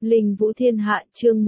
Linh Vũ Thiên Hạ chương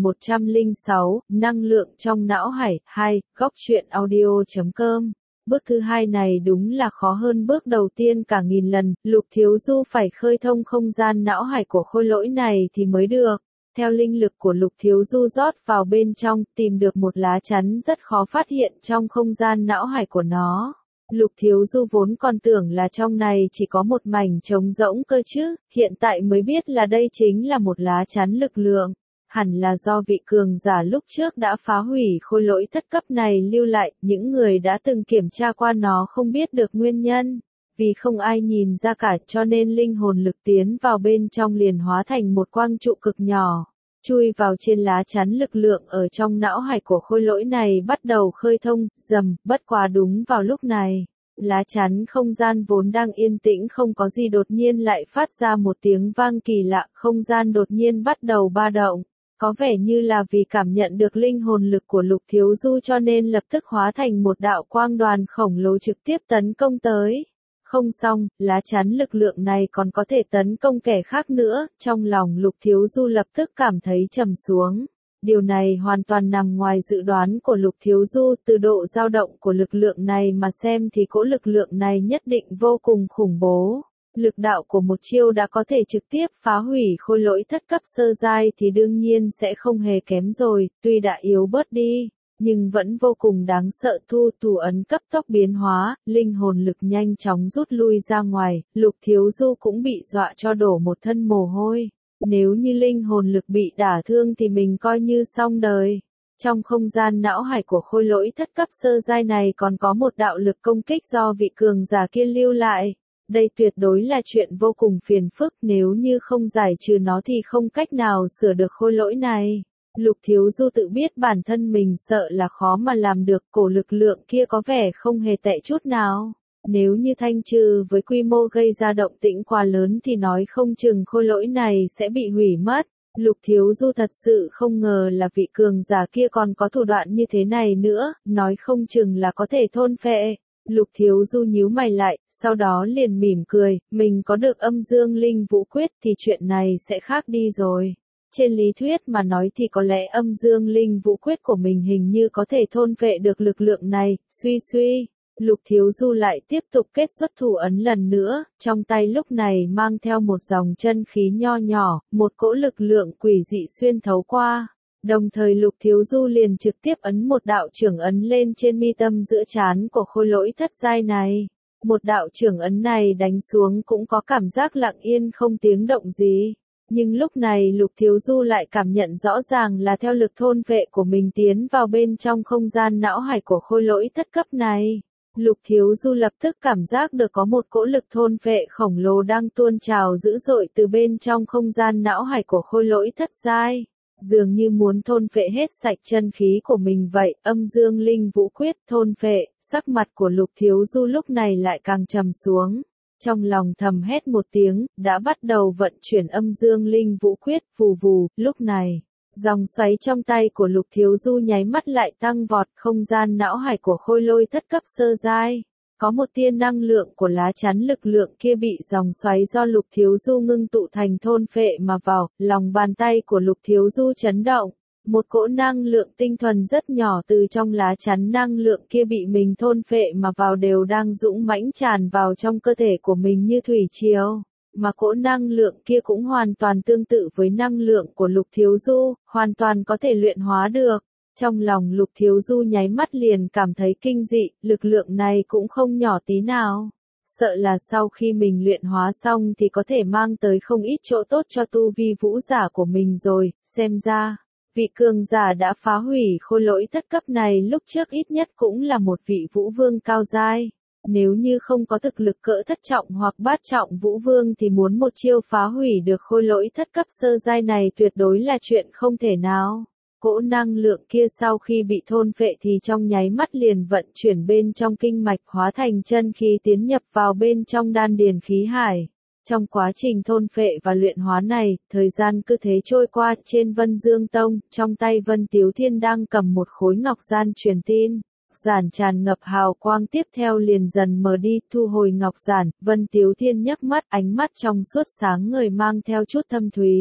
1106, năng lượng trong não hải, 2, góc truyện audio.com. Bước thứ hai này đúng là khó hơn bước đầu tiên cả nghìn lần, Lục Thiếu Du phải khơi thông không gian não hải của khôi lỗi này thì mới được. Theo linh lực của Lục Thiếu Du rót vào bên trong, tìm được một lá chắn rất khó phát hiện trong không gian não hải của nó. Lục Thiếu Du vốn còn tưởng là trong này chỉ có một mảnh trống rỗng cơ chứ, hiện tại mới biết là đây chính là một lá chắn lực lượng. Hẳn là do vị cường giả lúc trước đã phá hủy khôi lỗi thất cấp này lưu lại, những người đã từng kiểm tra qua nó không biết được nguyên nhân. Vì không ai nhìn ra cả cho nên linh hồn lực tiến vào bên trong liền hóa thành một quang trụ cực nhỏ. Chui vào trên lá chắn lực lượng ở trong não hải của khôi lỗi này bắt đầu khơi thông, bất quá đúng vào lúc này. Lá chắn không gian vốn đang yên tĩnh không có gì đột nhiên lại phát ra một tiếng vang kỳ lạ, không gian đột nhiên bắt đầu ba động. Có vẻ như là vì cảm nhận được linh hồn lực của Lục Thiếu Du cho nên lập tức hóa thành một đạo quang đoàn khổng lồ trực tiếp tấn công tới. Không xong, lá chắn lực lượng này còn có thể tấn công kẻ khác nữa, trong lòng Lục Thiếu Du lập tức cảm thấy trầm xuống. Điều này hoàn toàn nằm ngoài dự đoán của Lục Thiếu Du, từ độ dao động của lực lượng này mà xem thì cỗ lực lượng này nhất định vô cùng khủng bố. Lực đạo của một chiêu đã có thể trực tiếp phá hủy khôi lỗi thất cấp sơ giai thì đương nhiên sẽ không hề kém rồi, tuy đã yếu bớt đi, nhưng vẫn vô cùng đáng sợ. Thủ ấn cấp tốc biến hóa, linh hồn lực nhanh chóng rút lui ra ngoài, Lục Thiếu Du cũng bị dọa cho đổ một thân mồ hôi. Nếu như linh hồn lực bị đả thương thì mình coi như xong đời. Trong không gian não hải của khôi lỗi thất cấp sơ giai này còn có một đạo lực công kích do vị cường giả kia lưu lại. Đây tuyệt đối là chuyện vô cùng phiền phức, nếu như không giải trừ nó thì không cách nào sửa được khôi lỗi này. Lục Thiếu Du tự biết bản thân mình sợ là khó mà làm được, cổ lực lượng kia có vẻ không hề tệ chút nào. Nếu như thanh trừ với quy mô gây ra động tĩnh quá lớn thì nói không chừng khôi lỗi này sẽ bị hủy mất. Lục Thiếu Du thật sự không ngờ là vị cường giả kia còn có thủ đoạn như thế này nữa, nói không chừng là có thể thôn phệ. Lục Thiếu Du nhíu mày lại, sau đó liền mỉm cười, mình có được âm dương linh vũ quyết thì chuyện này sẽ khác đi rồi. Trên lý thuyết mà nói thì có lẽ âm dương linh vũ quyết của mình hình như có thể thôn phệ được lực lượng này, suy. Lục Thiếu Du lại tiếp tục kết xuất thủ ấn lần nữa, trong tay lúc này mang theo một dòng chân khí nho nhỏ, một cỗ lực lượng quỷ dị xuyên thấu qua. Đồng thời Lục Thiếu Du liền trực tiếp ấn một đạo trưởng ấn lên trên mi tâm giữa trán của khôi lỗi thất giai này. Một đạo trưởng ấn này đánh xuống cũng có cảm giác lặng yên không tiếng động gì. Nhưng lúc này Lục Thiếu Du lại cảm nhận rõ ràng là theo lực thôn phệ của mình tiến vào bên trong không gian não hải của khôi lỗi thất cấp này. Lục Thiếu Du lập tức cảm giác được có một cỗ lực thôn phệ khổng lồ đang tuôn trào dữ dội từ bên trong không gian não hải của khôi lỗi thất giai. Dường như muốn thôn phệ hết sạch chân khí của mình vậy, âm dương linh vũ quyết thôn phệ, sắc mặt của Lục Thiếu Du lúc này lại càng trầm xuống. Trong lòng thầm hét một tiếng, đã bắt đầu vận chuyển âm dương linh vũ quyết, vù, lúc này. Dòng xoáy trong tay của Lục Thiếu Du nháy mắt lại tăng vọt, không gian não hải của khôi lỗi thất cấp sơ giai. Có một tia năng lượng của lá chắn lực lượng kia bị dòng xoáy do Lục Thiếu Du ngưng tụ thành thôn phệ mà vào, lòng bàn tay của Lục Thiếu Du chấn động. Một cỗ năng lượng tinh thuần rất nhỏ từ trong lá chắn năng lượng kia bị mình thôn phệ mà vào đều đang dũng mãnh tràn vào trong cơ thể của mình như thủy triều. Mà cỗ năng lượng kia cũng hoàn toàn tương tự với năng lượng của Lục Thiếu Du, hoàn toàn có thể luyện hóa được. Trong lòng Lục Thiếu Du nháy mắt liền cảm thấy kinh dị, lực lượng này cũng không nhỏ tí nào. Sợ là sau khi mình luyện hóa xong thì có thể mang tới không ít chỗ tốt cho tu vi vũ giả của mình rồi, xem ra. Vị cường giả đã phá hủy khôi lỗi thất cấp này lúc trước ít nhất cũng là một vị vũ vương cao giai. Nếu như không có thực lực cỡ thất trọng hoặc bát trọng vũ vương thì muốn một chiêu phá hủy được khôi lỗi thất cấp sơ giai này tuyệt đối là chuyện không thể nào. Cỗ năng lượng kia sau khi bị thôn phệ thì trong nháy mắt liền vận chuyển bên trong kinh mạch hóa thành chân khí tiến nhập vào bên trong đan điền khí hải. Trong quá trình thôn phệ và luyện hóa này, thời gian cứ thế trôi qua. Trên Vân Dương Tông, trong tay Vân Tiếu Thiên đang cầm một khối ngọc giản truyền tin. Giản tràn ngập hào quang tiếp theo liền dần mờ đi, thu hồi ngọc giản, Vân Tiếu Thiên nhấc mắt, ánh mắt trong suốt sáng ngời mang theo chút thâm thúy.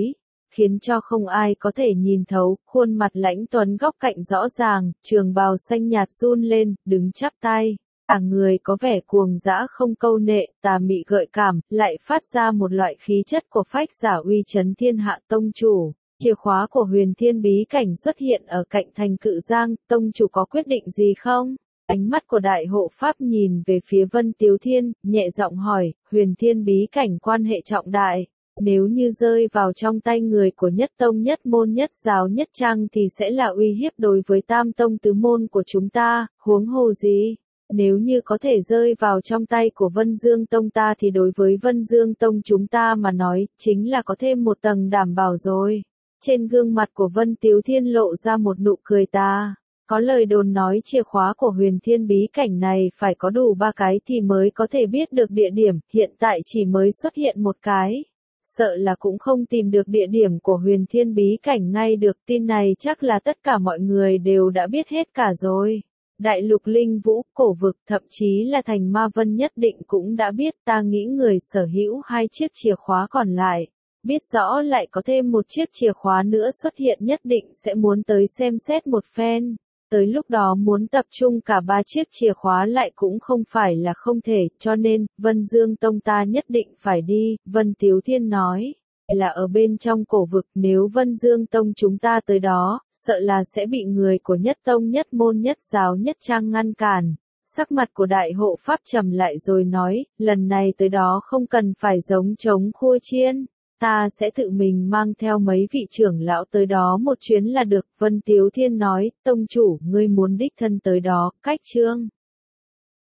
khiến cho không ai có thể nhìn thấu, khuôn mặt lãnh tuấn góc cạnh rõ ràng, trường bào xanh nhạt run lên, đứng chắp tay. Cả người có vẻ cuồng dã không câu nệ, tà mị gợi cảm, lại phát ra một loại khí chất của phách giả uy chấn thiên hạ tông chủ. Chìa khóa của Huyền Thiên bí cảnh xuất hiện ở cạnh thành Cự Giang, tông chủ có quyết định gì không? Ánh mắt của đại hộ pháp nhìn về phía Vân Tiếu Thiên, nhẹ giọng hỏi, Huyền Thiên bí cảnh quan hệ trọng đại. Nếu như rơi vào trong tay người của nhất tông nhất môn nhất giáo nhất trang thì sẽ là uy hiếp đối với tam tông tứ môn của chúng ta, huống hồ gì? Nếu như có thể rơi vào trong tay của Vân Dương Tông ta thì đối với Vân Dương Tông chúng ta mà nói, chính là có thêm một tầng đảm bảo rồi. Trên gương mặt của Vân Tiếu Thiên lộ ra một nụ cười ta. Có lời đồn nói chìa khóa của Huyền Thiên bí cảnh này phải có đủ 3 cái thì mới có thể biết được địa điểm, hiện tại chỉ mới xuất hiện một cái. Sợ là cũng không tìm được địa điểm của Huyền Thiên bí cảnh ngay được, tin này chắc là tất cả mọi người đều đã biết hết cả rồi. Đại lục linh vũ, cổ vực, thậm chí là thành Ma Vân nhất định cũng đã biết, ta nghĩ người sở hữu 2 chiếc chìa khóa còn lại. Biết rõ lại có thêm một chiếc chìa khóa nữa xuất hiện nhất định sẽ muốn tới xem xét một phen. Tới lúc đó muốn tập trung cả 3 chiếc chìa khóa lại cũng không phải là không thể, cho nên, Vân Dương Tông ta nhất định phải đi, Vân Tiếu Thiên nói. Là ở bên trong cổ vực, nếu Vân Dương Tông chúng ta tới đó, sợ là sẽ bị người của nhất tông nhất môn nhất giáo nhất trang ngăn cản. Sắc mặt của đại hộ pháp trầm lại rồi nói, lần này tới đó không cần phải giống trống khua chiên. Ta sẽ tự mình mang theo mấy vị trưởng lão tới đó một chuyến là được. Vân Tiếu Thiên nói, tông chủ, ngươi muốn đích thân tới đó, cách chương.